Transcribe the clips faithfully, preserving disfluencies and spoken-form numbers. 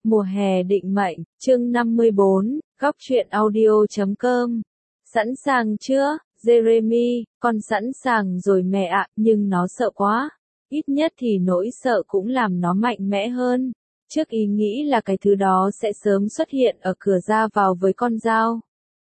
Mùa hè định mệnh, chương năm mươi bốn, góc truyện audio chấm com. Sẵn sàng chưa, Jeremy? Con sẵn sàng rồi mẹ ạ, nhưng nó sợ quá. Ít nhất thì nỗi sợ cũng làm nó mạnh mẽ hơn. Trước ý nghĩ là cái thứ đó sẽ sớm xuất hiện ở cửa ra vào với con dao.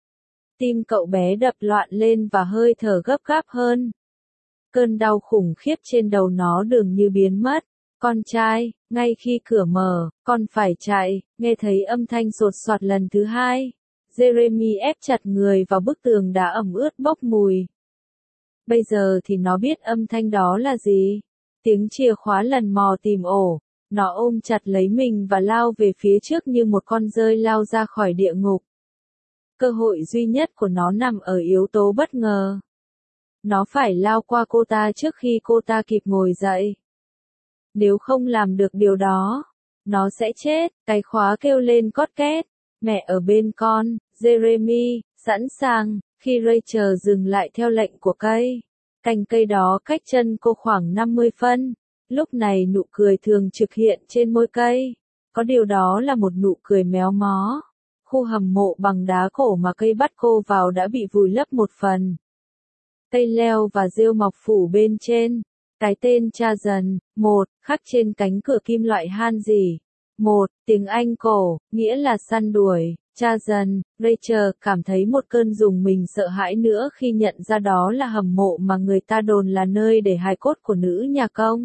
Tim cậu bé đập loạn lên và hơi thở gấp gáp hơn. Cơn đau khủng khiếp trên đầu nó dường như biến mất. Con trai, ngay khi cửa mở, con phải chạy, nghe thấy âm thanh sột soạt lần thứ hai. Jeremy ép chặt người vào bức tường đá ẩm ướt bốc mùi. Bây giờ thì nó biết âm thanh đó là gì. Tiếng chìa khóa lần mò tìm ổ. Nó ôm chặt lấy mình và lao về phía trước như một con dơi lao ra khỏi địa ngục. Cơ hội duy nhất của nó nằm ở yếu tố bất ngờ. Nó phải lao qua cô ta trước khi cô ta kịp ngồi dậy. Nếu không làm được điều đó, nó sẽ chết. Cái khóa kêu lên cót két. Mẹ ở bên con, Jeremy, sẵn sàng. Khi Rachel dừng lại theo lệnh của cây, cành cây đó cách chân cô khoảng năm mươi phân. Lúc này nụ cười thường trực hiện trên môi cây. Có điều đó là một nụ cười méo mó. Khu hầm mộ bằng đá cổ mà cây bắt cô vào đã bị vùi lấp một phần. Cây leo và rêu mọc phủ bên trên. Cái tên cha dần, một, khắc trên cánh cửa kim loại han rỉ. Một, tiếng Anh cổ, nghĩa là săn đuổi. Cha dần, Rachel cảm thấy một cơn rùng mình sợ hãi nữa khi nhận ra đó là hầm mộ mà người ta đồn là nơi để hài cốt của nữ nhà công.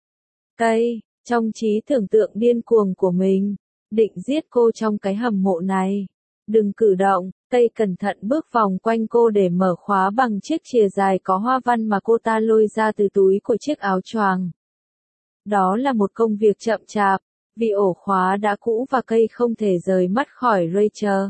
Cây, trong trí tưởng tượng điên cuồng của mình, định giết cô trong cái hầm mộ này. Đừng cử động, cây cẩn thận bước vòng quanh cô để mở khóa bằng chiếc chìa dài có hoa văn mà cô ta lôi ra từ túi của chiếc áo choàng. Đó là một công việc chậm chạp, vì ổ khóa đã cũ và cây không thể rời mắt khỏi Rachel.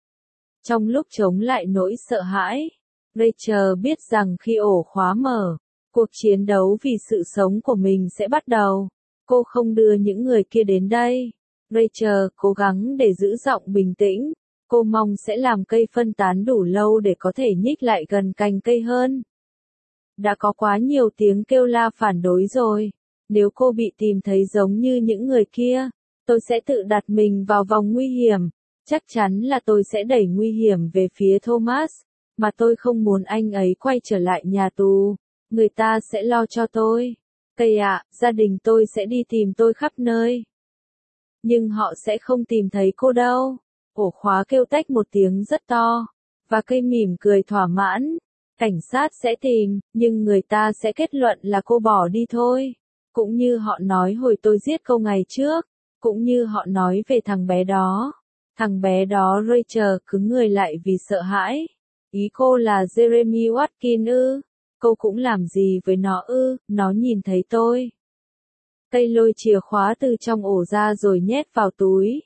Trong lúc chống lại nỗi sợ hãi, Rachel biết rằng khi ổ khóa mở, cuộc chiến đấu vì sự sống của mình sẽ bắt đầu. Cô không đưa những người kia đến đây. Rachel cố gắng để giữ giọng bình tĩnh. Cô mong sẽ làm cây phân tán đủ lâu để có thể nhích lại gần cành cây hơn. Đã có quá nhiều tiếng kêu la phản đối rồi. Nếu cô bị tìm thấy giống như những người kia, tôi sẽ tự đặt mình vào vòng nguy hiểm. Chắc chắn là tôi sẽ đẩy nguy hiểm về phía Thomas, mà tôi không muốn anh ấy quay trở lại nhà tù. Người ta sẽ lo cho tôi. Cây ạ, gia đình tôi sẽ đi tìm tôi khắp nơi. Nhưng họ sẽ không tìm thấy cô đâu. Ổ khóa kêu tách một tiếng rất to, và cây mỉm cười thỏa mãn. Cảnh sát sẽ tìm, nhưng người ta sẽ kết luận là cô bỏ đi thôi. Cũng như họ nói hồi tôi giết cô ngày trước, cũng như họ nói về thằng bé đó. Thằng bé đó Rachel cứng người lại vì sợ hãi. Ý cô là Jeremy Watkins ư? Cô cũng làm gì với nó ư? Nó nhìn thấy tôi. Cây lôi chìa khóa từ trong ổ ra rồi nhét vào túi.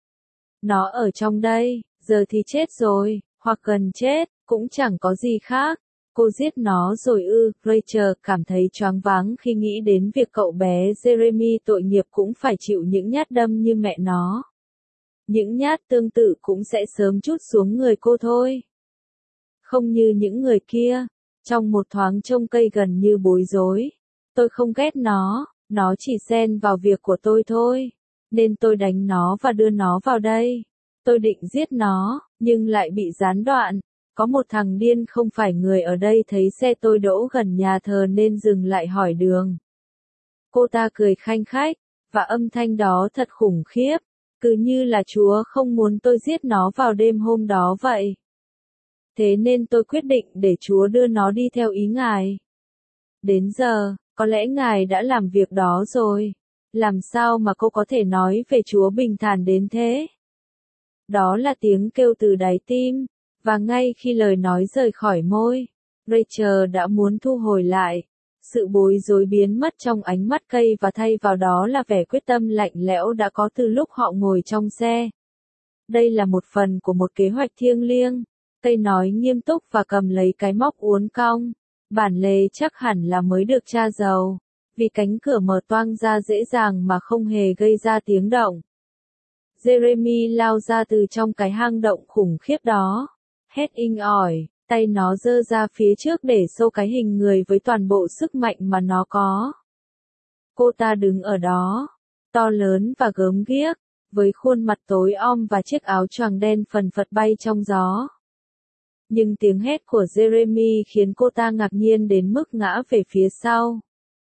Nó ở trong đây, giờ thì chết rồi, hoặc gần chết, cũng chẳng có gì khác. Cô giết nó rồi ư? Rachel cảm thấy choáng váng khi nghĩ đến việc cậu bé Jeremy tội nghiệp cũng phải chịu những nhát đâm như mẹ nó. Những nhát tương tự cũng sẽ sớm trút xuống người cô thôi. Không như những người kia. Trong một thoáng trông cây gần như bối rối. Tôi không ghét nó, nó chỉ xen vào việc của tôi thôi. Nên tôi đánh nó và đưa nó vào đây. Tôi định giết nó, nhưng lại bị gián đoạn. Có một thằng điên không phải người ở đây thấy xe tôi đỗ gần nhà thờ nên dừng lại hỏi đường. Cô ta cười khanh khách, và âm thanh đó thật khủng khiếp, cứ như là Chúa không muốn tôi giết nó vào đêm hôm đó vậy. Thế nên tôi quyết định để Chúa đưa nó đi theo ý Ngài. Đến giờ, có lẽ Ngài đã làm việc đó rồi. Làm sao mà cô có thể nói về Chúa bình thản đến thế? Đó là tiếng kêu từ đáy tim. Và ngay khi lời nói rời khỏi môi, Rachel đã muốn thu hồi lại. Sự bối rối biến mất trong ánh mắt cây và thay vào đó là vẻ quyết tâm lạnh lẽo đã có từ lúc họ ngồi trong xe. Đây là một phần của một kế hoạch thiêng liêng. Cây nói nghiêm túc và cầm lấy cái móc uốn cong. Bản lề chắc hẳn là mới được tra dầu. Vì cánh cửa mở toang ra dễ dàng mà không hề gây ra tiếng động. Jeremy lao ra từ trong cái hang động khủng khiếp đó. Hét inh ỏi, tay nó giơ ra phía trước để xô cái hình người với toàn bộ sức mạnh mà nó có. Cô ta đứng ở đó, to lớn và gớm ghiếc, với khuôn mặt tối om và chiếc áo choàng đen phần phật bay trong gió. Nhưng tiếng hét của Jeremy khiến cô ta ngạc nhiên đến mức ngã về phía sau.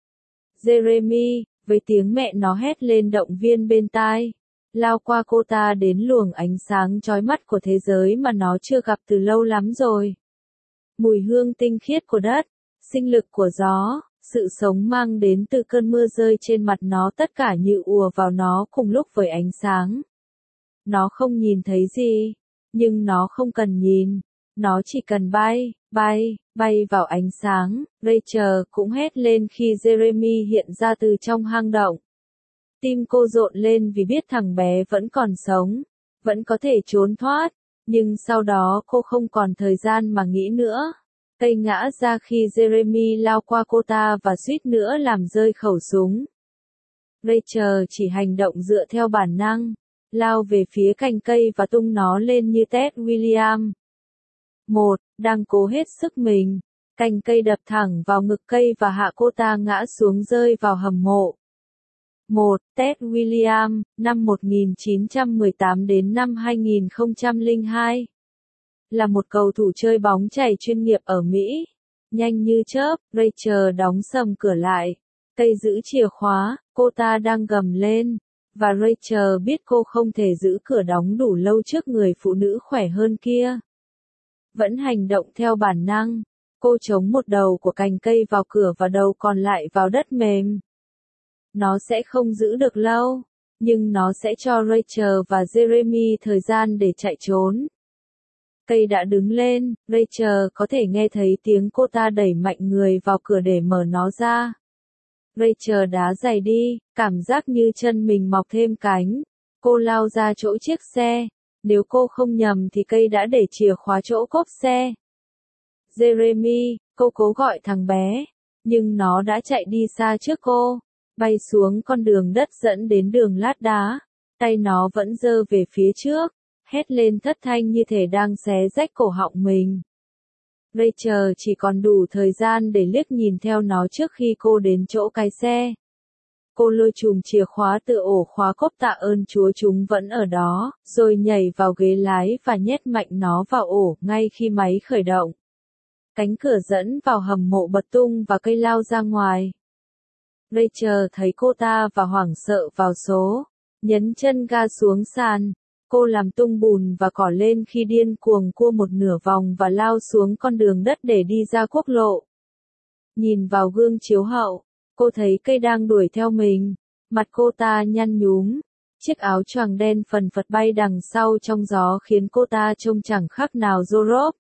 Jeremy, với tiếng mẹ nó hét lên động viên bên tai, lao qua cô ta đến luồng ánh sáng chói mắt của thế giới mà nó chưa gặp từ lâu lắm rồi. Mùi hương tinh khiết của đất, sinh lực của gió, sự sống mang đến từ cơn mưa rơi trên mặt nó, tất cả như ùa vào nó cùng lúc với ánh sáng. Nó không nhìn thấy gì, nhưng nó không cần nhìn, nó chỉ cần bay, bay, bay vào ánh sáng. Rachel cũng hét lên khi Jeremy hiện ra từ trong hang động. Tim cô rộn lên vì biết thằng bé vẫn còn sống, vẫn có thể trốn thoát, nhưng sau đó cô không còn thời gian mà nghĩ nữa. Cây ngã ra khi Jeremy lao qua cô ta và suýt nữa làm rơi khẩu súng. Rachel chỉ hành động dựa theo bản năng, lao về phía cành cây và tung nó lên như Ted Williams. Một, đang cố hết sức mình, cành cây đập thẳng vào ngực cây và hạ cô ta ngã xuống rơi vào hầm mộ. Một, Ted Williams, năm một nghìn chín trăm mười tám đến năm hai nghìn không trăm lẻ hai. Là một cầu thủ chơi bóng chày chuyên nghiệp ở Mỹ. Nhanh như chớp, Rachel đóng sầm cửa lại. Cây giữ chìa khóa, cô ta đang gầm lên. Và Rachel biết cô không thể giữ cửa đóng đủ lâu trước người phụ nữ khỏe hơn kia. Vẫn hành động theo bản năng, cô chống một đầu của cành cây vào cửa và đầu còn lại vào đất mềm. Nó sẽ không giữ được lâu, nhưng nó sẽ cho Rachel và Jeremy thời gian để chạy trốn. Cây đã đứng lên, Rachel có thể nghe thấy tiếng cô ta đẩy mạnh người vào cửa để mở nó ra. Rachel đá giày đi, cảm giác như chân mình mọc thêm cánh. Cô lao ra chỗ chiếc xe. Nếu cô không nhầm thì cây đã để chìa khóa chỗ cốp xe. Jeremy, cô cố gọi thằng bé, nhưng nó đã chạy đi xa trước cô, bay xuống con đường đất dẫn đến đường lát đá. Tay nó vẫn giơ về phía trước, hét lên thất thanh như thể đang xé rách cổ họng mình. Rachel chỉ còn đủ thời gian để liếc nhìn theo nó trước khi cô đến chỗ cái xe. Cô lôi chùm chìa khóa từ ổ khóa cốp, tạ ơn Chúa chúng vẫn ở đó, rồi nhảy vào ghế lái và nhét mạnh nó vào ổ ngay khi máy khởi động. Cánh cửa dẫn vào hầm mộ bật tung và cây lao ra ngoài. Rachel thấy cô ta và hoảng sợ vào số, nhấn chân ga xuống sàn. Cô làm tung bùn và cỏ lên khi điên cuồng cua một nửa vòng và lao xuống con đường đất để đi ra quốc lộ. Nhìn vào gương chiếu hậu, cô thấy cây đang đuổi theo mình, mặt cô ta nhăn nhúm, chiếc áo choàng đen phần phật bay đằng sau trong gió khiến cô ta trông chẳng khác nào Zorro.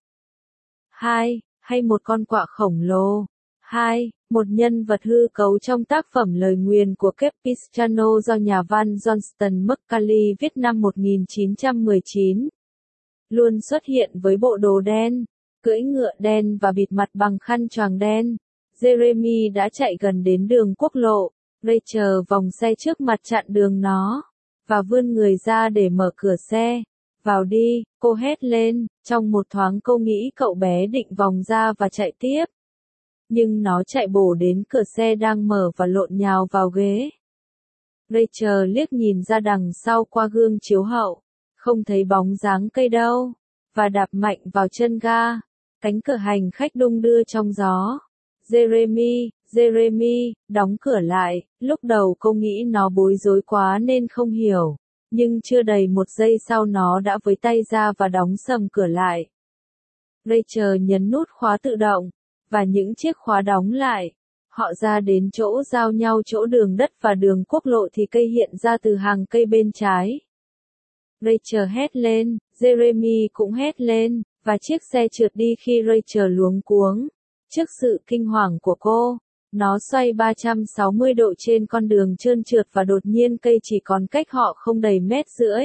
Hai, hay một con quạ khổng lồ. Hai, một nhân vật hư cấu trong tác phẩm Lời nguyền của Capistrano do nhà văn Johnston McCallie viết năm một nghìn chín trăm mười chín. Luôn xuất hiện với bộ đồ đen, cưỡi ngựa đen và bịt mặt bằng khăn choàng đen. Jeremy đã chạy gần đến đường quốc lộ. Rachel vòng xe trước mặt chặn đường nó, và vươn người ra để mở cửa xe. Vào đi, cô hét lên, trong một thoáng cô nghĩ cậu bé định vòng ra và chạy tiếp. Nhưng nó chạy bổ đến cửa xe đang mở và lộn nhào vào ghế. Rachel liếc nhìn ra đằng sau qua gương chiếu hậu, không thấy bóng dáng cây đâu, và đạp mạnh vào chân ga. Cánh cửa hành khách đung đưa trong gió. Jeremy, Jeremy, đóng cửa lại. Lúc đầu cô nghĩ nó bối rối quá nên không hiểu, nhưng chưa đầy một giây sau nó đã với tay ra và đóng sầm cửa lại. Rachel nhấn nút khóa tự động, và những chiếc khóa đóng lại. Họ ra đến chỗ giao nhau chỗ đường đất và đường quốc lộ thì cây hiện ra từ hàng cây bên trái. Rachel hét lên, Jeremy cũng hét lên, và chiếc xe trượt đi khi Rachel luống cuống. Trước sự kinh hoàng của cô, nó xoay ba trăm sáu mươi độ trên con đường trơn trượt và đột nhiên cây chỉ còn cách họ không đầy mét rưỡi.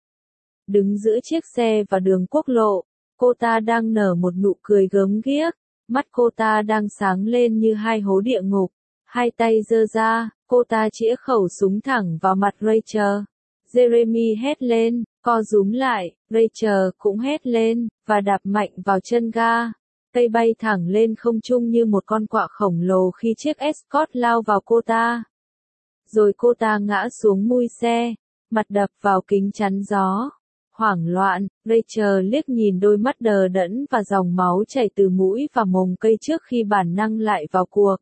Đứng giữa chiếc xe và đường quốc lộ, cô ta đang nở một nụ cười gớm ghiếc, mắt cô ta đang sáng lên như hai hố địa ngục. Hai tay giơ ra, cô ta chĩa khẩu súng thẳng vào mặt Rachel. Jeremy hét lên, co rúm lại, Rachel cũng hét lên, và đạp mạnh vào chân ga. Cây bay thẳng lên không trung như một con quạ khổng lồ khi chiếc Escort lao vào cô ta. Rồi cô ta ngã xuống mui xe, mặt đập vào kính chắn gió. Hoảng loạn, Rachel liếc nhìn đôi mắt đờ đẫn và dòng máu chảy từ mũi và mồm cây trước khi bản năng lại vào cuộc.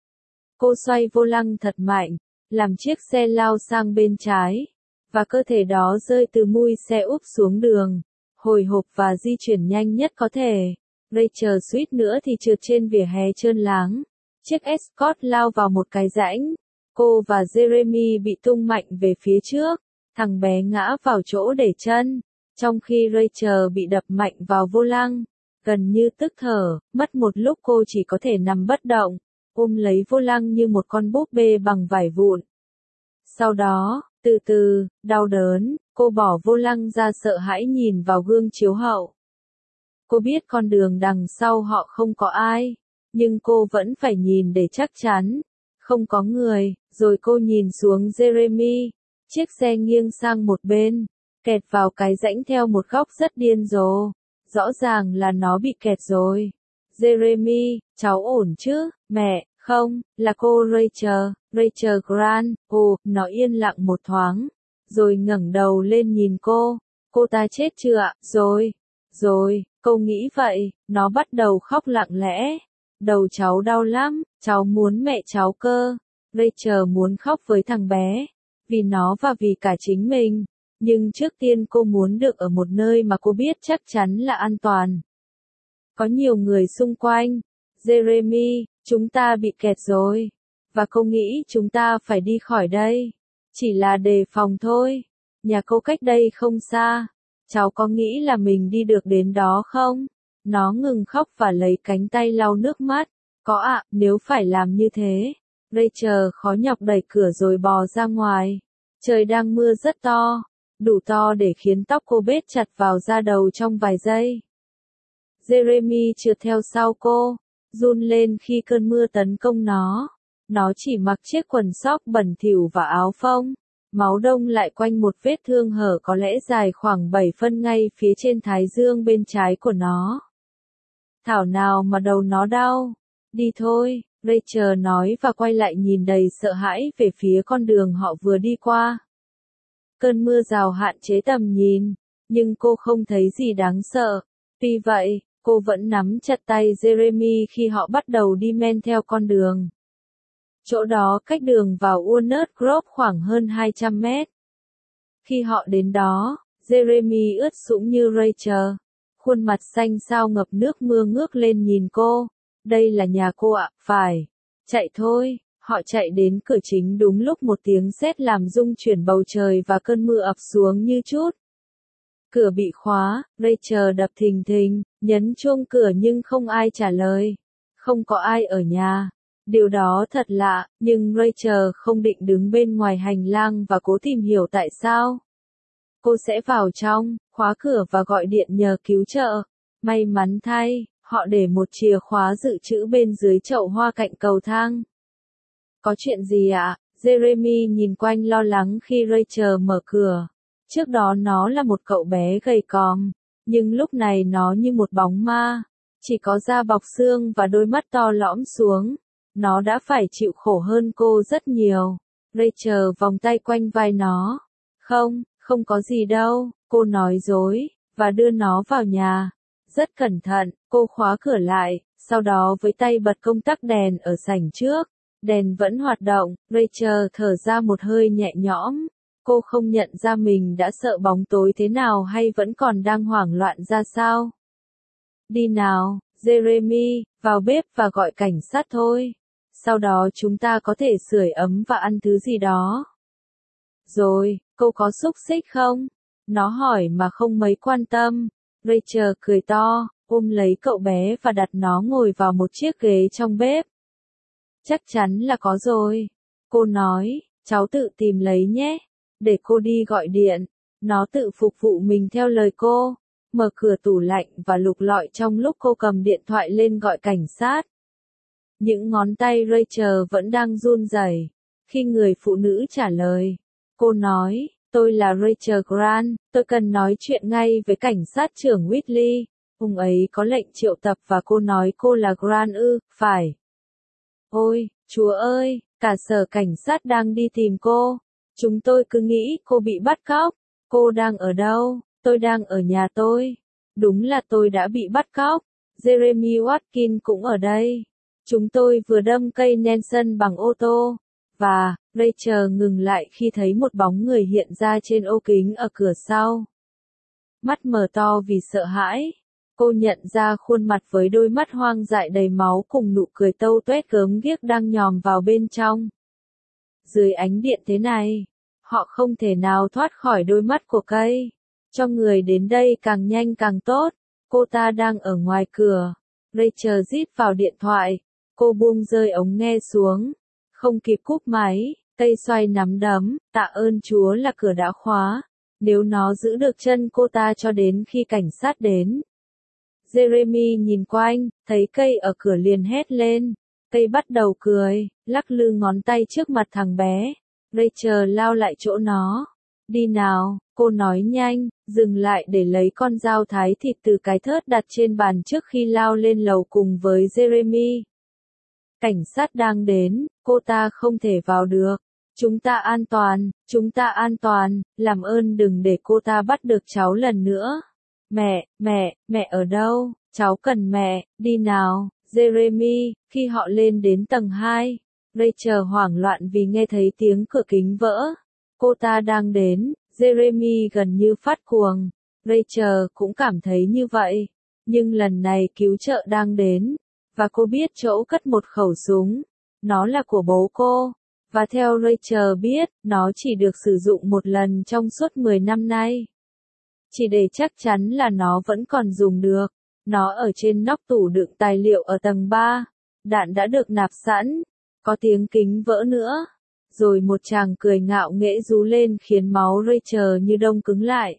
Cô xoay vô lăng thật mạnh, làm chiếc xe lao sang bên trái, và cơ thể đó rơi từ mui xe úp xuống đường, hồi hộp và di chuyển nhanh nhất có thể. Rachel suýt nữa thì trượt trên vỉa hè trơn láng. Chiếc Escort lao vào một cái rãnh. Cô và Jeremy bị tung mạnh về phía trước. Thằng bé ngã vào chỗ để chân, trong khi Rachel bị đập mạnh vào vô lăng. Gần như tức thở, mất một lúc cô chỉ có thể nằm bất động, ôm lấy vô lăng như một con búp bê bằng vải vụn. Sau đó, từ từ, đau đớn, cô bỏ vô lăng ra sợ hãi nhìn vào gương chiếu hậu. Cô biết con đường đằng sau họ không có ai, nhưng cô vẫn phải nhìn để chắc chắn. Không có người, rồi cô nhìn xuống Jeremy. Chiếc xe nghiêng sang một bên, kẹt vào cái rãnh theo một góc rất điên rồ. Rõ ràng là nó bị kẹt rồi. Jeremy, cháu ổn chứ? Mẹ, không, là cô Rachel, Rachel Grant. Ồ, nó yên lặng một thoáng, rồi ngẩng đầu lên nhìn cô. Cô ta chết chưa ạ? Rồi, rồi, cô nghĩ vậy. Nó bắt đầu khóc lặng lẽ. Đầu cháu đau lắm, cháu muốn mẹ cháu cơ. Rachel muốn khóc với thằng bé, vì nó và vì cả chính mình. Nhưng trước tiên cô muốn được ở một nơi mà cô biết chắc chắn là an toàn. Có nhiều người xung quanh. Jeremy, chúng ta bị kẹt rồi. Và cô nghĩ chúng ta phải đi khỏi đây. Chỉ là đề phòng thôi. Nhà cô cách đây không xa. Cháu có nghĩ là mình đi được đến đó không? Nó ngừng khóc và lấy cánh tay lau nước mắt. Có ạ, nếu phải làm như thế. Rachel khó nhọc đẩy cửa rồi bò ra ngoài. Trời đang mưa rất to, đủ to để khiến tóc cô bết chặt vào da đầu trong vài giây. Jeremy trượt theo sau cô, run lên khi cơn mưa tấn công nó. Nó chỉ mặc chiếc quần sóc bẩn thỉu và áo phông. Máu đông lại quanh một vết thương hở có lẽ dài khoảng bảy phân ngay phía trên thái dương bên trái của nó. Thảo nào mà đầu nó đau. Đi thôi, Rachel nói và quay lại nhìn đầy sợ hãi về phía con đường họ vừa đi qua. Cơn mưa rào hạn chế tầm nhìn, nhưng cô không thấy gì đáng sợ. Tuy vậy, cô vẫn nắm chặt tay Jeremy khi họ bắt đầu đi men theo con đường. Chỗ đó cách đường vào Walnut Grove khoảng hơn hai trăm mét. Khi họ đến đó, Jeremy ướt sũng như Rachel. Khuôn mặt xanh xao ngập nước mưa ngước lên nhìn cô. Đây là nhà cô ạ, phải. Chạy thôi. Họ chạy đến cửa chính đúng lúc một tiếng sét làm rung chuyển bầu trời và cơn mưa ập xuống như chút. Cửa bị khóa, Rachel đập thình thình, nhấn chuông cửa nhưng không ai trả lời. Không có ai ở nhà. Điều đó thật lạ, nhưng Rachel không định đứng bên ngoài hành lang và cố tìm hiểu tại sao. Cô sẽ vào trong, khóa cửa và gọi điện nhờ cứu trợ. May mắn thay, họ để một chìa khóa dự trữ bên dưới chậu hoa cạnh cầu thang. Có chuyện gì ạ? Jeremy nhìn quanh lo lắng khi Rachel mở cửa. Trước đó nó là một cậu bé gầy còm, nhưng lúc này nó như một bóng ma. Chỉ có da bọc xương và đôi mắt to lõm xuống. Nó đã phải chịu khổ hơn cô rất nhiều. Rachel vòng tay quanh vai nó. Không, không có gì đâu, cô nói dối, và đưa nó vào nhà. Rất cẩn thận, cô khóa cửa lại, sau đó với tay bật công tắc đèn ở sảnh trước. Đèn vẫn hoạt động, Rachel thở ra một hơi nhẹ nhõm. Cô không nhận ra mình đã sợ bóng tối thế nào hay vẫn còn đang hoảng loạn ra sao. Đi nào, Jeremy, vào bếp và gọi cảnh sát thôi. Sau đó chúng ta có thể sưởi ấm và ăn thứ gì đó. Rồi, cô có xúc xích không? Nó hỏi mà không mấy quan tâm. Rachel cười to, ôm lấy cậu bé và đặt nó ngồi vào một chiếc ghế trong bếp. Chắc chắn là có rồi. Cô nói, cháu tự tìm lấy nhé. Để cô đi gọi điện. Nó tự phục vụ mình theo lời cô. Mở cửa tủ lạnh và lục lọi trong lúc cô cầm điện thoại lên gọi cảnh sát. Những ngón tay Rachel vẫn đang run rẩy khi người phụ nữ trả lời. Cô nói, tôi là Rachel Grant, tôi cần nói chuyện ngay với cảnh sát trưởng Whitley. Ông ấy có lệnh triệu tập và cô nói cô là Grant ư, phải. Ôi, Chúa ơi, cả sở cảnh sát đang đi tìm cô. Chúng tôi cứ nghĩ cô bị bắt cóc. Cô đang ở đâu? Tôi đang ở nhà tôi. Đúng là tôi đã bị bắt cóc. Jeremy Watkins cũng ở đây. Chúng tôi vừa đâm cây Nelson bằng ô tô. Và, Rachel ngừng lại khi thấy một bóng người hiện ra trên ô kính ở cửa sau. Mắt mở to vì sợ hãi. Cô nhận ra khuôn mặt với đôi mắt hoang dại đầy máu cùng nụ cười tâu tuét gớm ghiếc đang nhòm vào bên trong. Dưới ánh điện thế này, họ không thể nào thoát khỏi đôi mắt của cây. Cho người đến đây càng nhanh càng tốt. Cô ta đang ở ngoài cửa. Rachel rít vào điện thoại. Cô buông rơi ống nghe xuống. Không kịp cúp máy, cây xoay nắm đấm, tạ ơn Chúa là cửa đã khóa. Nếu nó giữ được chân cô ta cho đến khi cảnh sát đến. Jeremy nhìn quanh, thấy cây ở cửa liền hét lên. Cây bắt đầu cười, lắc lư ngón tay trước mặt thằng bé. Rachel lao lại chỗ nó. Đi nào, cô nói nhanh, dừng lại để lấy con dao thái thịt từ cái thớt đặt trên bàn trước khi lao lên lầu cùng với Jeremy. Cảnh sát đang đến, cô ta không thể vào được. Chúng ta an toàn, chúng ta an toàn, làm ơn đừng để cô ta bắt được cháu lần nữa. Mẹ, mẹ, mẹ ở đâu? Cháu cần mẹ, đi nào, Jeremy. Khi họ lên đến tầng hai, Rachel hoảng loạn vì nghe thấy tiếng cửa kính vỡ. Cô ta đang đến, Jeremy gần như phát cuồng. Rachel cũng cảm thấy như vậy. Nhưng lần này cứu trợ đang đến. Và cô biết chỗ cất một khẩu súng. Nó là của bố cô. Và theo Rachel biết, nó chỉ được sử dụng một lần trong suốt mười năm nay. Chỉ để chắc chắn là nó vẫn còn dùng được. Nó ở trên nóc tủ đựng tài liệu ở tầng ba. Đạn đã được nạp sẵn. Có tiếng kính vỡ nữa. Rồi một chàng cười ngạo nghễ rú lên khiến máu Rachel như đông cứng lại.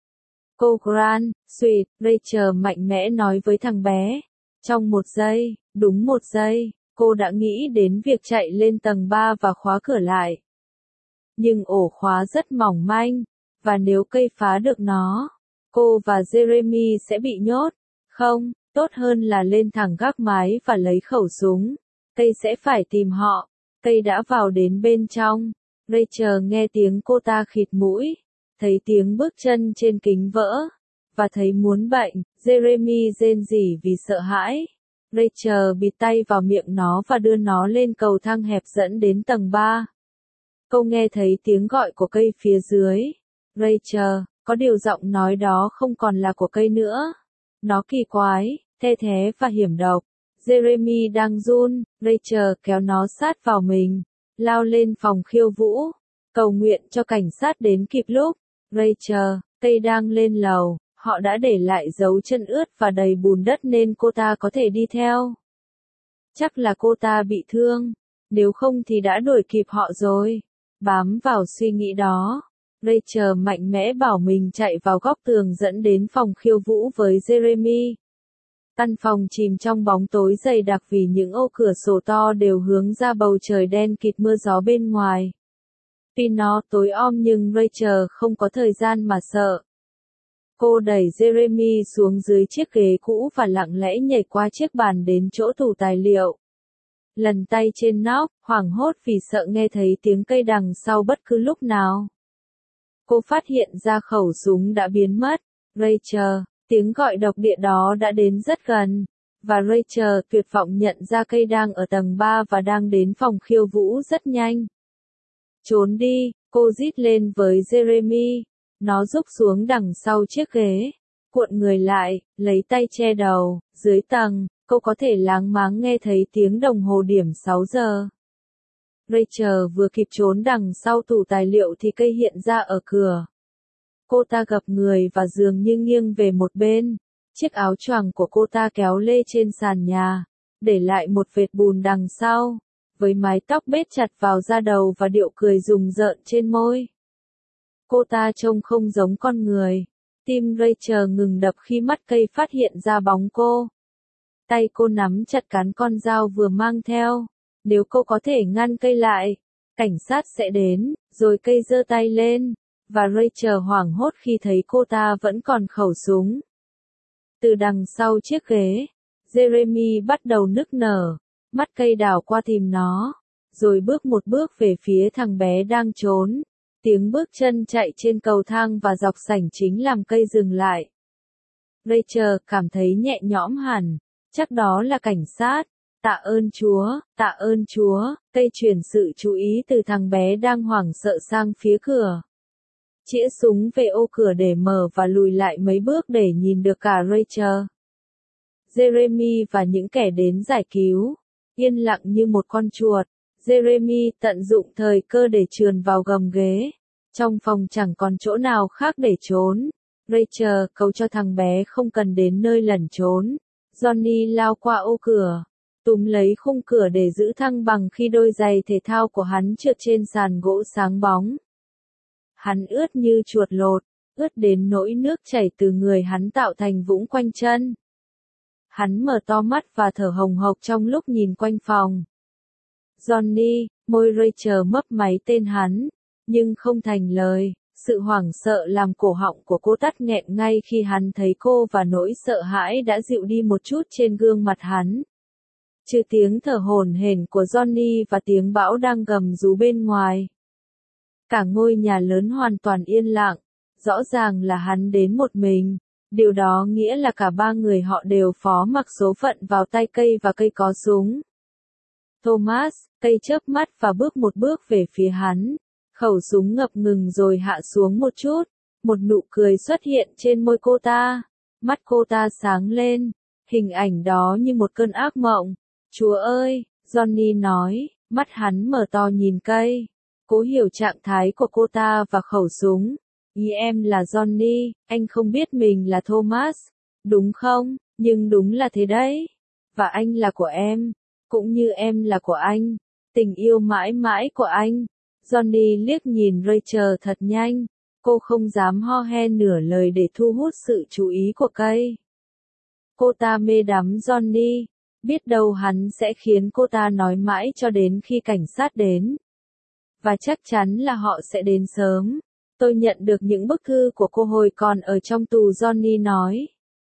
Cô Grant, Sweet, Rachel mạnh mẽ nói với thằng bé. Trong một giây, đúng một giây, cô đã nghĩ đến việc chạy lên tầng ba và khóa cửa lại. Nhưng ổ khóa rất mỏng manh, và nếu cây phá được nó, cô và Jeremy sẽ bị nhốt. Không, tốt hơn là lên thẳng gác mái và lấy khẩu súng. Cây sẽ phải tìm họ. Cây đã vào đến bên trong. Rachel nghe tiếng cô ta khịt mũi, thấy tiếng bước chân trên kính vỡ, và thấy muốn bệnh. Jeremy rên rỉ vì sợ hãi. Rachel bịt tay vào miệng nó và đưa nó lên cầu thang hẹp dẫn đến tầng ba. Cô nghe thấy tiếng gọi của cây phía dưới. Rachel, có điều giọng nói đó không còn là của cây nữa. Nó kỳ quái, the thé và hiểm độc. Jeremy đang run, Rachel kéo nó sát vào mình, lao lên phòng khiêu vũ, cầu nguyện cho cảnh sát đến kịp lúc. Rachel, cây đang lên lầu, họ đã để lại dấu chân ướt và đầy bùn đất nên cô ta có thể đi theo. Chắc là cô ta bị thương, nếu không thì đã đuổi kịp họ rồi. Bám vào suy nghĩ đó, Rachel mạnh mẽ bảo mình chạy vào góc tường dẫn đến phòng khiêu vũ với Jeremy. Căn phòng chìm trong bóng tối dày đặc vì những ô cửa sổ to đều hướng ra bầu trời đen kịt mưa gió bên ngoài. Tuy nó tối om nhưng Rachel không có thời gian mà sợ. Cô đẩy Jeremy xuống dưới chiếc ghế cũ và lặng lẽ nhảy qua chiếc bàn đến chỗ tủ tài liệu. Lần tay trên nóc, hoảng hốt vì sợ nghe thấy tiếng cây đằng sau bất cứ lúc nào. Cô phát hiện ra khẩu súng đã biến mất. Rachel, tiếng gọi độc địa đó đã đến rất gần. Và Rachel tuyệt vọng nhận ra cây đang ở tầng ba và đang đến phòng khiêu vũ rất nhanh. Trốn đi, cô rít lên với Jeremy. Nó rúc xuống đằng sau chiếc ghế, cuộn người lại, lấy tay che đầu. Dưới tầng, cô có thể láng máng nghe thấy tiếng đồng hồ điểm sáu giờ. Rachel vừa kịp trốn đằng sau tủ tài liệu thì cây hiện ra ở cửa. Cô ta gập người và dường như nghiêng về một bên. Chiếc áo choàng của cô ta kéo lê trên sàn nhà, để lại một vệt bùn đằng sau, với mái tóc bết chặt vào da đầu và điệu cười rùng rợn trên môi. Cô ta trông không giống con người. Tim Rachel ngừng đập khi mắt cây phát hiện ra bóng cô. Tay cô nắm chặt cán con dao vừa mang theo. Nếu cô có thể ngăn cây lại, cảnh sát sẽ đến. Rồi cây giơ tay lên, và Rachel hoảng hốt khi thấy cô ta vẫn còn khẩu súng. Từ đằng sau chiếc ghế, Jeremy bắt đầu nức nở, mắt cây đảo qua tìm nó, rồi bước một bước về phía thằng bé đang trốn. Tiếng bước chân chạy trên cầu thang và dọc sảnh chính làm cây dừng lại. Rachel cảm thấy nhẹ nhõm hẳn, chắc đó là cảnh sát. Tạ ơn Chúa, tạ ơn Chúa, cây chuyển sự chú ý từ thằng bé đang hoảng sợ sang phía cửa. Chĩa súng về ô cửa để mở và lùi lại mấy bước để nhìn được cả Rachel, Jeremy và những kẻ đến giải cứu. Yên lặng như một con chuột, Jeremy tận dụng thời cơ để trườn vào gầm ghế. Trong phòng chẳng còn chỗ nào khác để trốn. Rachel cầu cho thằng bé không cần đến nơi lẩn trốn. Johnny lao qua ô cửa, túm lấy khung cửa để giữ thăng bằng khi đôi giày thể thao của hắn trượt trên sàn gỗ sáng bóng. Hắn ướt như chuột lột, ướt đến nỗi nước chảy từ người hắn tạo thành vũng quanh chân. Hắn mở to mắt và thở hồng hộc trong lúc nhìn quanh phòng. Johnny, môi Rachel mấp máy tên hắn, nhưng không thành lời. Sự hoảng sợ làm cổ họng của cô tắc nghẹn ngay khi hắn thấy cô và nỗi sợ hãi đã dịu đi một chút trên gương mặt hắn. Trừ tiếng thở hổn hển của Johnny và tiếng bão đang gầm rú bên ngoài. Cả ngôi nhà lớn hoàn toàn yên lặng, rõ ràng là hắn đến một mình. Điều đó nghĩa là cả ba người họ đều phó mặc số phận vào tay cây và cây có súng. Thomas, cây chớp mắt và bước một bước về phía hắn. Khẩu súng ngập ngừng rồi hạ xuống một chút. Một nụ cười xuất hiện trên môi cô ta. Mắt cô ta sáng lên. Hình ảnh đó như một cơn ác mộng. Chúa ơi, Johnny nói, mắt hắn mở to nhìn cây. Cố hiểu trạng thái của cô ta và khẩu súng. Ý em là Johnny, anh không biết mình là Thomas, đúng không? Nhưng đúng là thế đấy. Và anh là của em, cũng như em là của anh. Tình yêu mãi mãi của anh. Johnny liếc nhìn Rachel thật nhanh. Cô không dám ho he nửa lời để thu hút sự chú ý của cây. Cô ta mê đắm Johnny. Biết đâu hắn sẽ khiến cô ta nói mãi cho đến khi cảnh sát đến. Và chắc chắn là họ sẽ đến sớm. Tôi nhận được những bức thư của cô hồi còn ở trong tù, Johnny nói.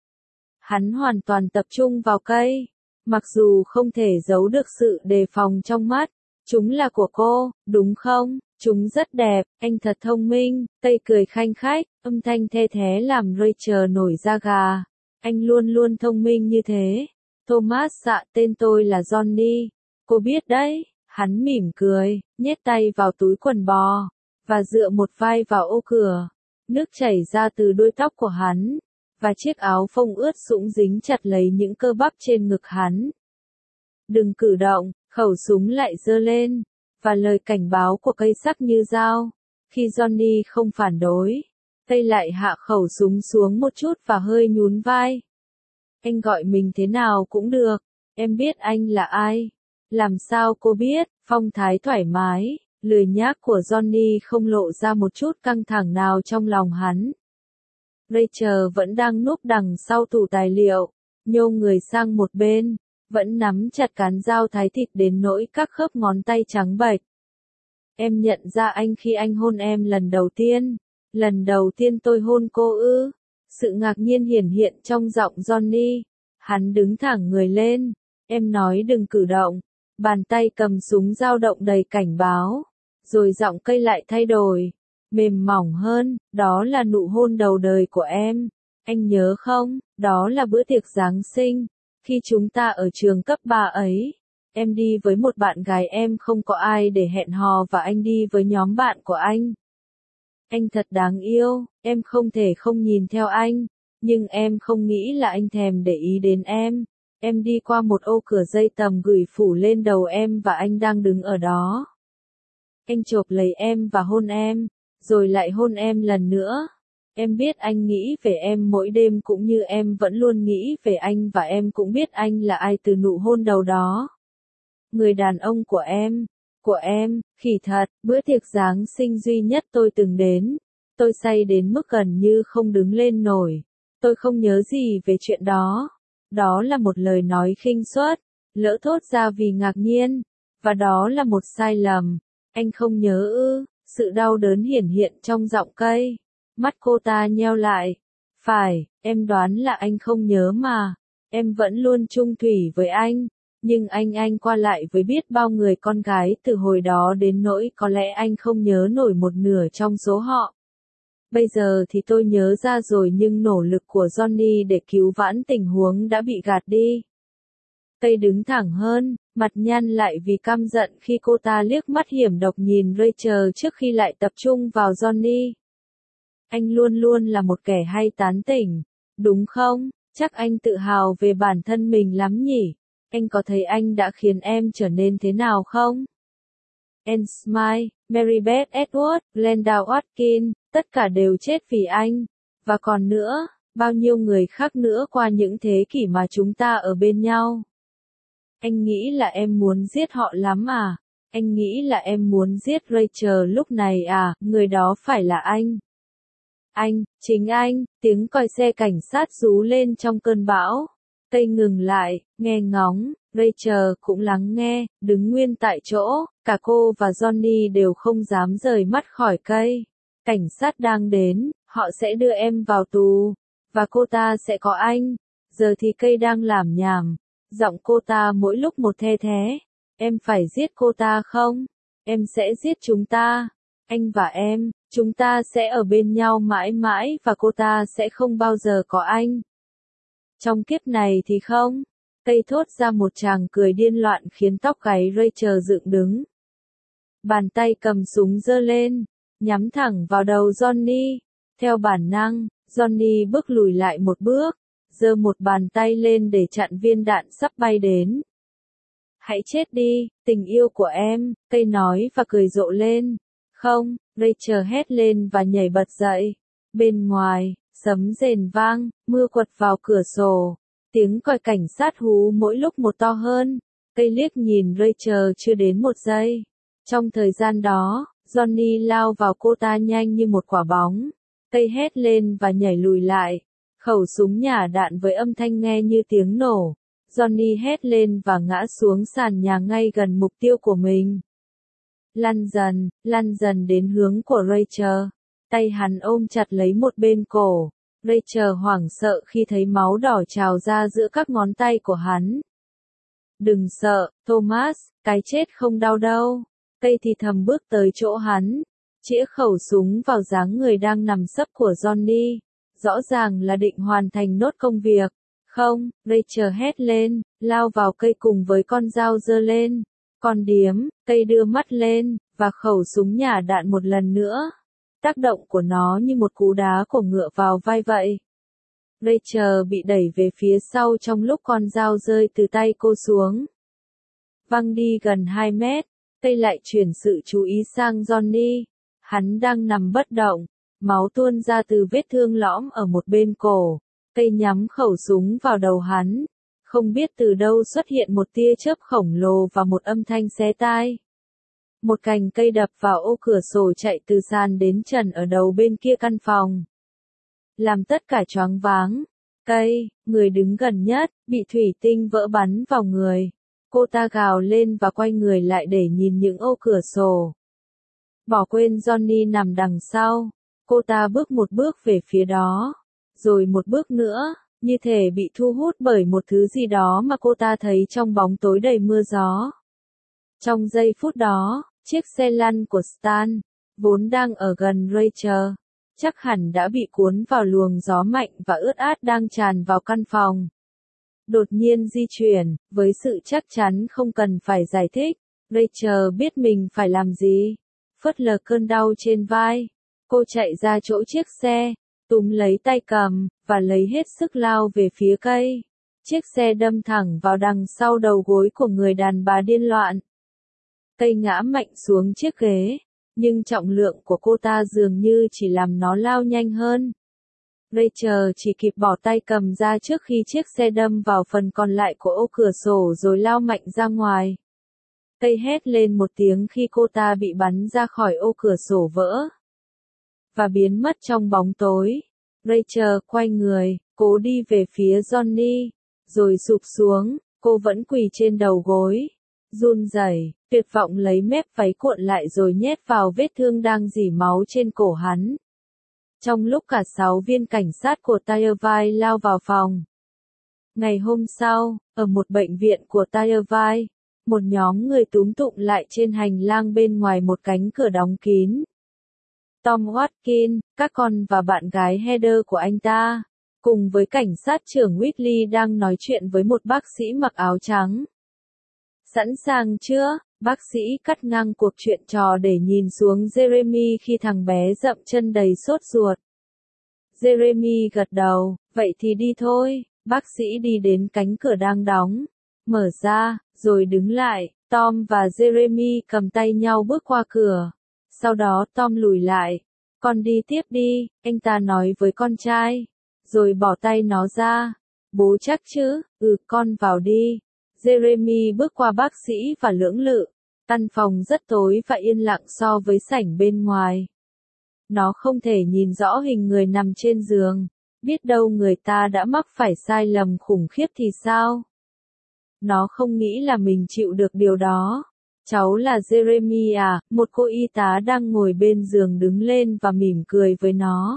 Hắn hoàn toàn tập trung vào cây. Mặc dù không thể giấu được sự đề phòng trong mắt. Chúng là của cô, đúng không? Chúng rất đẹp, anh thật thông minh. Cây cười khanh khách, âm thanh the thé làm Rachel nổi da gà. Anh luôn luôn thông minh như thế. Thomas, dạ tên tôi là Johnny. Cô biết đấy. Hắn mỉm cười, nhét tay vào túi quần bò, và dựa một vai vào ô cửa. Nước chảy ra từ đuôi tóc của hắn, và chiếc áo phông ướt sũng dính chặt lấy những cơ bắp trên ngực hắn. Đừng cử động, khẩu súng lại giơ lên, và lời cảnh báo của cây sắc như dao. Khi Johnny không phản đối, cây lại hạ khẩu súng xuống một chút và hơi nhún vai. Anh gọi mình thế nào cũng được, em biết anh là ai. Làm sao cô biết? Phong thái thoải mái, lười nhác của Johnny không lộ ra một chút căng thẳng nào trong lòng hắn. Rachel vẫn đang núp đằng sau tủ tài liệu, nhô người sang một bên, vẫn nắm chặt cán dao thái thịt đến nỗi các khớp ngón tay trắng bệch. Em nhận ra anh khi anh hôn em lần đầu tiên. Lần đầu tiên tôi hôn cô ư? Sự ngạc nhiên hiển hiện trong giọng Johnny. Hắn đứng thẳng người lên. Em nói đừng cử động. Bàn tay cầm súng dao động đầy cảnh báo. Rồi giọng cây lại thay đổi. Mềm mỏng hơn, đó là nụ hôn đầu đời của em. Anh nhớ không, đó là bữa tiệc Giáng sinh. Khi chúng ta ở trường cấp ba ấy. Em đi với một bạn gái em không có ai để hẹn hò và anh đi với nhóm bạn của anh. Anh thật đáng yêu, em không thể không nhìn theo anh. Nhưng em không nghĩ là anh thèm để ý đến em. Em đi qua một ô cửa dây tầm gửi phủ lên đầu em và anh đang đứng ở đó. Anh chộp lấy em và hôn em, rồi lại hôn em lần nữa. Em biết anh nghĩ về em mỗi đêm cũng như em vẫn luôn nghĩ về anh và em cũng biết anh là ai từ nụ hôn đầu đó. Người đàn ông của em, của em, khỉ thật, bữa tiệc Giáng sinh duy nhất tôi từng đến. Tôi say đến mức gần như không đứng lên nổi. Tôi không nhớ gì về chuyện đó. Đó là một lời nói khinh suất, lỡ thốt ra vì ngạc nhiên. Và đó là một sai lầm. Anh không nhớ ư? Sự đau đớn hiển hiện trong giọng cây. Mắt cô ta nheo lại. Phải, em đoán là anh không nhớ mà. Em vẫn luôn chung thủy với anh. Nhưng anh anh qua lại với biết bao người con gái từ hồi đó đến nỗi có lẽ anh không nhớ nổi một nửa trong số họ. Bây giờ thì tôi nhớ ra rồi nhưng nỗ lực của Johnny để cứu vãn tình huống đã bị gạt đi. Cây đứng thẳng hơn, mặt nhăn lại vì căm giận khi cô ta liếc mắt hiểm độc nhìn Rachel trước khi lại tập trung vào Johnny. Anh luôn luôn là một kẻ hay tán tỉnh, đúng không? Chắc anh tự hào về bản thân mình lắm nhỉ? Anh có thấy anh đã khiến em trở nên thế nào không? Anne Smythe, Mary Beth Edwards, Glenda Watkins, tất cả đều chết vì anh. Và còn nữa, bao nhiêu người khác nữa qua những thế kỷ mà chúng ta ở bên nhau. Anh nghĩ là em muốn giết họ lắm à? Anh nghĩ là em muốn giết Rachel lúc này à? Người đó phải là anh. Anh, chính anh, tiếng còi xe cảnh sát rú lên trong cơn bão. Cây ngừng lại, nghe ngóng, Rachel cũng lắng nghe, đứng nguyên tại chỗ, cả cô và Johnny đều không dám rời mắt khỏi cây. Cảnh sát đang đến, họ sẽ đưa em vào tù, và cô ta sẽ có anh. Giờ thì cây đang làm nhảm, giọng cô ta mỗi lúc một the thế. Em phải giết cô ta không? Em sẽ giết chúng ta. Anh và em, chúng ta sẽ ở bên nhau mãi mãi và cô ta sẽ không bao giờ có anh. Trong kiếp này thì không. Cây thốt ra một tràng cười điên loạn khiến tóc gáy Rachel dựng đứng. Bàn tay cầm súng giơ lên, nhắm thẳng vào đầu Johnny. Theo bản năng, Johnny bước lùi lại một bước, giơ một bàn tay lên để chặn viên đạn sắp bay đến. Hãy chết đi, tình yêu của em, cây nói và cười rộ lên. Không, Rachel hét lên và nhảy bật dậy. Bên ngoài, sấm rền vang, mưa quật vào cửa sổ. Tiếng còi cảnh sát hú mỗi lúc một to hơn. Cây liếc nhìn Rachel chưa đến một giây. Trong thời gian đó, Johnny lao vào cô ta nhanh như một quả bóng. Cây hét lên và nhảy lùi lại. Khẩu súng nhả đạn với âm thanh nghe như tiếng nổ. Johnny hét lên và ngã xuống sàn nhà ngay gần mục tiêu của mình. Lăn dần, lăn dần đến hướng của Rachel. Tay hắn ôm chặt lấy một bên cổ. Rachel hoảng sợ khi thấy máu đỏ trào ra giữa các ngón tay của hắn. Đừng sợ, Thomas, cái chết không đau đâu. Cây thì thầm bước tới chỗ hắn, chĩa khẩu súng vào dáng người đang nằm sấp của Johnny. Rõ ràng là định hoàn thành nốt công việc. Không, Rachel hét lên, lao vào cây cùng với con dao giơ lên. Con điếm, cây đưa mắt lên, và khẩu súng nhả đạn một lần nữa. Tác động của nó như một cú đá của ngựa vào vai vậy. Rachel bị đẩy về phía sau trong lúc con dao rơi từ tay cô xuống. Văng đi gần hai mét, cây lại chuyển sự chú ý sang Johnny. Hắn đang nằm bất động, máu tuôn ra từ vết thương lõm ở một bên cổ. Cây nhắm khẩu súng vào đầu hắn. Không biết từ đâu xuất hiện một tia chớp khổng lồ và một âm thanh xé tai. Một cành cây đập vào ô cửa sổ chạy từ sàn đến trần ở đầu bên kia căn phòng. Làm tất cả choáng váng. Cây, người đứng gần nhất, bị thủy tinh vỡ bắn vào người. Cô ta gào lên và quay người lại để nhìn những ô cửa sổ. Bỏ quên Johnny nằm đằng sau. Cô ta bước một bước về phía đó. Rồi một bước nữa, như thể bị thu hút bởi một thứ gì đó mà cô ta thấy trong bóng tối đầy mưa gió. Trong giây phút đó, chiếc xe lăn của Stan, vốn đang ở gần Rachel, chắc hẳn đã bị cuốn vào luồng gió mạnh và ướt át đang tràn vào căn phòng. Đột nhiên di chuyển, với sự chắc chắn không cần phải giải thích, Rachel biết mình phải làm gì. Phớt lờ cơn đau trên vai, cô chạy ra chỗ chiếc xe, túm lấy tay cầm, và lấy hết sức lao về phía cây. Chiếc xe đâm thẳng vào đằng sau đầu gối của người đàn bà điên loạn. Cây ngã mạnh xuống chiếc ghế, nhưng trọng lượng của cô ta dường như chỉ làm nó lao nhanh hơn. Rachel chỉ kịp bỏ tay cầm ra trước khi chiếc xe đâm vào phần còn lại của ô cửa sổ rồi lao mạnh ra ngoài. Cây hét lên một tiếng khi cô ta bị bắn ra khỏi ô cửa sổ vỡ và biến mất trong bóng tối. Rachel quay người, cố đi về phía Johnny, rồi sụp xuống, cô vẫn quỳ trên đầu gối, run rẩy, tuyệt vọng lấy mép váy cuộn lại rồi nhét vào vết thương đang rỉ máu trên cổ hắn. Trong lúc cả sáu viên cảnh sát của Tyrvine lao vào phòng, Ngày hôm sau, ở một bệnh viện của Tyrvine, một nhóm người túm tụm lại trên hành lang bên ngoài một cánh cửa đóng kín. Tom Watkins, các con và bạn gái Heather của anh ta, cùng với cảnh sát trưởng Whitley đang nói chuyện với một bác sĩ mặc áo trắng. Sẵn sàng chưa? Bác sĩ cắt ngang cuộc chuyện trò để nhìn xuống Jeremy khi thằng bé dậm chân đầy sốt ruột. Jeremy gật đầu, vậy thì đi thôi. Bác sĩ đi đến cánh cửa đang đóng, mở ra, rồi đứng lại. Tom và Jeremy cầm tay nhau bước qua cửa. Sau đó Tom lùi lại. Con đi tiếp đi, anh ta nói với con trai. Rồi bỏ tay nó ra. Bố chắc chứ, ừ con vào đi. Jeremy bước qua bác sĩ và lưỡng lự. Căn phòng rất tối và yên lặng so với sảnh bên ngoài. Nó không thể nhìn rõ hình người nằm trên giường. Biết đâu người ta đã mắc phải sai lầm khủng khiếp thì sao? Nó không nghĩ là mình chịu được điều đó. Cháu là Jeremy à? Một cô y tá đang ngồi bên giường đứng lên và mỉm cười với nó.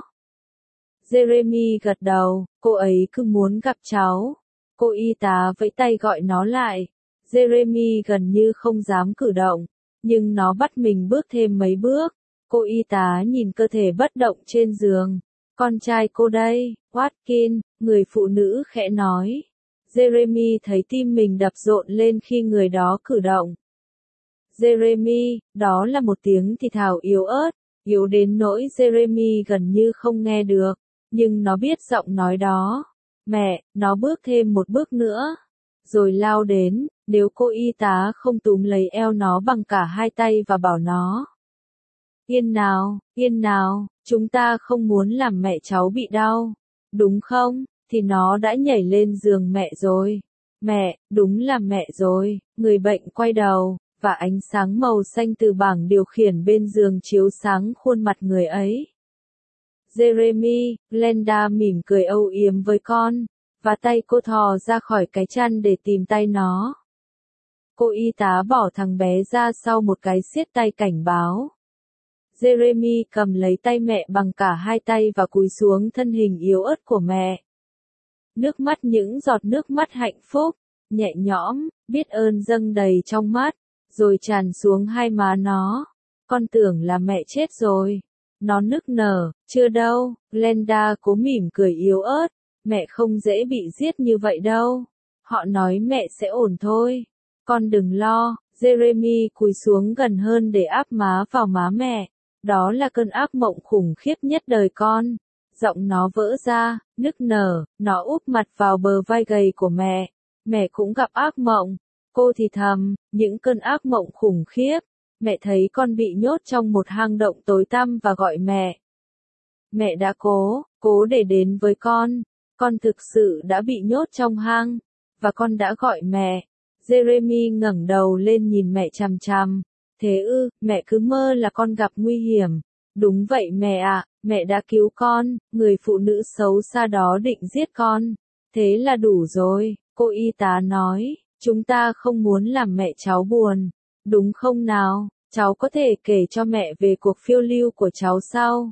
Jeremy gật đầu, cô ấy cứ muốn gặp cháu. Cô y tá vẫy tay gọi nó lại. Jeremy gần như không dám cử động, nhưng nó bắt mình bước thêm mấy bước. Cô y tá nhìn cơ thể bất động trên giường. Con trai cô đây, Watkins, người phụ nữ khẽ nói. Jeremy thấy tim mình đập rộn lên khi người đó cử động. Jeremy, đó là một tiếng thì thào yếu ớt, yếu đến nỗi Jeremy gần như không nghe được, nhưng nó biết giọng nói đó. Mẹ, nó bước thêm một bước nữa, rồi lao đến, nếu cô y tá không túm lấy eo nó bằng cả hai tay và bảo nó. Yên nào, yên nào, chúng ta không muốn làm mẹ cháu bị đau, đúng không? Thì nó đã nhảy lên giường mẹ rồi. Mẹ, đúng là mẹ rồi. Người bệnh quay đầu, và ánh sáng màu xanh từ bảng điều khiển bên giường chiếu sáng khuôn mặt người ấy. Jeremy, Glenda mỉm cười âu yếm với con, và tay cô thò ra khỏi cái chăn để tìm tay nó. Cô y tá bỏ thằng bé ra sau một cái siết tay cảnh báo. Jeremy cầm lấy tay mẹ bằng cả hai tay và cúi xuống thân hình yếu ớt của mẹ. Nước mắt, những giọt nước mắt hạnh phúc, nhẹ nhõm, biết ơn dâng đầy trong mắt, rồi tràn xuống hai má nó. Con tưởng là mẹ chết rồi. Nó nức nở, chưa đâu. Glenda cố mỉm cười yếu ớt. Mẹ không dễ bị giết như vậy đâu. Họ nói mẹ sẽ ổn thôi. Con đừng lo. Jeremy cúi xuống gần hơn để áp má vào má mẹ. Đó là cơn ác mộng khủng khiếp nhất đời con. Giọng nó vỡ ra, nức nở, nó úp mặt vào bờ vai gầy của mẹ. Mẹ cũng gặp ác mộng. Cô thì thầm, những cơn ác mộng khủng khiếp. Mẹ thấy con bị nhốt trong một hang động tối tăm và gọi mẹ. Mẹ đã cố, cố để đến với con. Con thực sự đã bị nhốt trong hang, và con đã gọi mẹ. Jeremy ngẩng đầu lên nhìn mẹ chằm chằm. Thế ư, mẹ cứ mơ là con gặp nguy hiểm. Đúng vậy mẹ ạ, à, mẹ đã cứu con, người phụ nữ xấu xa đó định giết con. Thế là đủ rồi, cô y tá nói, chúng ta không muốn làm mẹ cháu buồn. Đúng không nào, cháu có thể kể cho mẹ về cuộc phiêu lưu của cháu sau.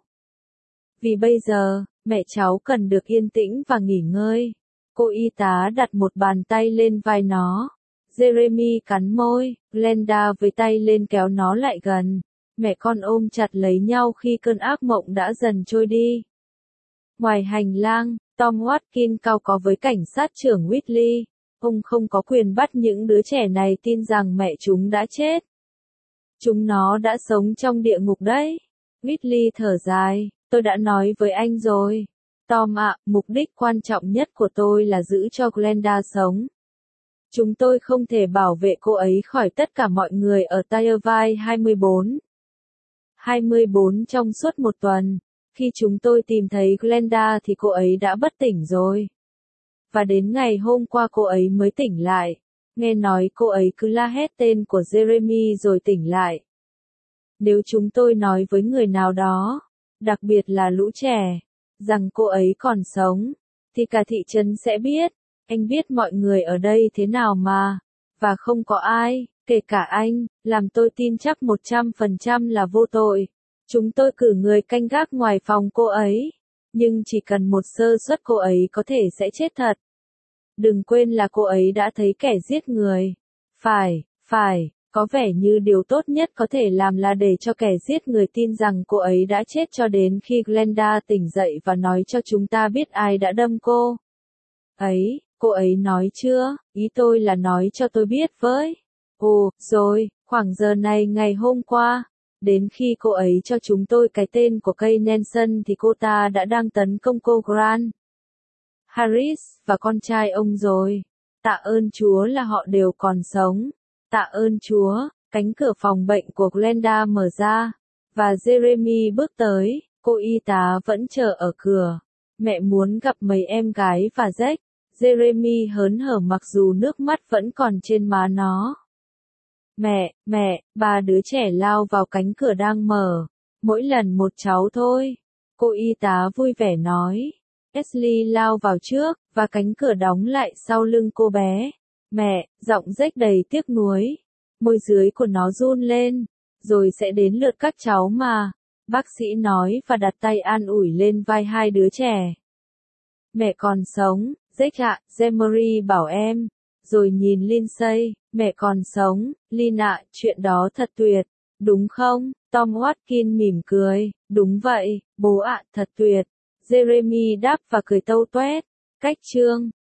Vì bây giờ, mẹ cháu cần được yên tĩnh và nghỉ ngơi. Cô y tá đặt một bàn tay lên vai nó. Jeremy cắn môi, Glenda với tay lên kéo nó lại gần. Mẹ con ôm chặt lấy nhau khi cơn ác mộng đã dần trôi đi. Ngoài hành lang, Tom Watkins cau có với cảnh sát trưởng Whitley. Ông không có quyền bắt những đứa trẻ này tin rằng mẹ chúng đã chết. Chúng nó đã sống trong địa ngục đấy. Whitley thở dài, tôi đã nói với anh rồi. Tom ạ, mục đích quan trọng nhất của tôi là giữ cho Glenda sống. Chúng tôi không thể bảo vệ cô ấy khỏi tất cả mọi người ở Tyrvine hai mươi bốn. hai mươi bốn trong suốt một tuần. Khi chúng tôi tìm thấy Glenda thì cô ấy đã bất tỉnh rồi. Và đến ngày hôm qua cô ấy mới tỉnh lại. Nghe nói cô ấy cứ la hét tên của Jeremy rồi tỉnh lại. Nếu chúng tôi nói với người nào đó, đặc biệt là lũ trẻ, rằng cô ấy còn sống, thì cả thị trấn sẽ biết. Anh biết mọi người ở đây thế nào mà. Và không có ai, kể cả anh, làm tôi tin chắc một trăm phần trăm là vô tội. Chúng tôi cử người canh gác ngoài phòng cô ấy. Nhưng chỉ cần một sơ suất cô ấy có thể sẽ chết thật. Đừng quên là cô ấy đã thấy kẻ giết người. Phải, phải, có vẻ như điều tốt nhất có thể làm là để cho kẻ giết người tin rằng cô ấy đã chết cho đến khi Glenda tỉnh dậy và nói cho chúng ta biết ai đã đâm cô. Ấy, cô ấy nói chưa? Ý tôi là nói cho tôi biết với. Ồ, rồi, khoảng giờ này ngày hôm qua. Đến khi cô ấy cho chúng tôi cái tên của cây Nelson thì cô ta đã đang tấn công cô Grant Harris và con trai ông rồi. Tạ ơn Chúa là họ đều còn sống. Tạ ơn Chúa, cánh cửa phòng bệnh của Glenda mở ra, và Jeremy bước tới, cô y tá vẫn chờ ở cửa. Mẹ muốn gặp mấy em gái và Jack. Jeremy hớn hở mặc dù nước mắt vẫn còn trên má nó. Mẹ, mẹ, ba đứa trẻ lao vào cánh cửa đang mở. Mỗi lần một cháu thôi. Cô y tá vui vẻ nói. Ashley lao vào trước, và cánh cửa đóng lại sau lưng cô bé. Mẹ, giọng rách đầy tiếc nuối. Môi dưới của nó run lên. Rồi sẽ đến lượt các cháu mà. Bác sĩ nói và đặt tay an ủi lên vai hai đứa trẻ. Mẹ còn sống, Jack ạ, Jemery bảo em. Rồi nhìn Lindsay, mẹ còn sống, Lin ạ, chuyện đó thật tuyệt. Đúng không? Tom Watkins mỉm cười. Đúng vậy, bố ạ, thật tuyệt. Jeremy đáp và cười tâu toét. Cách chương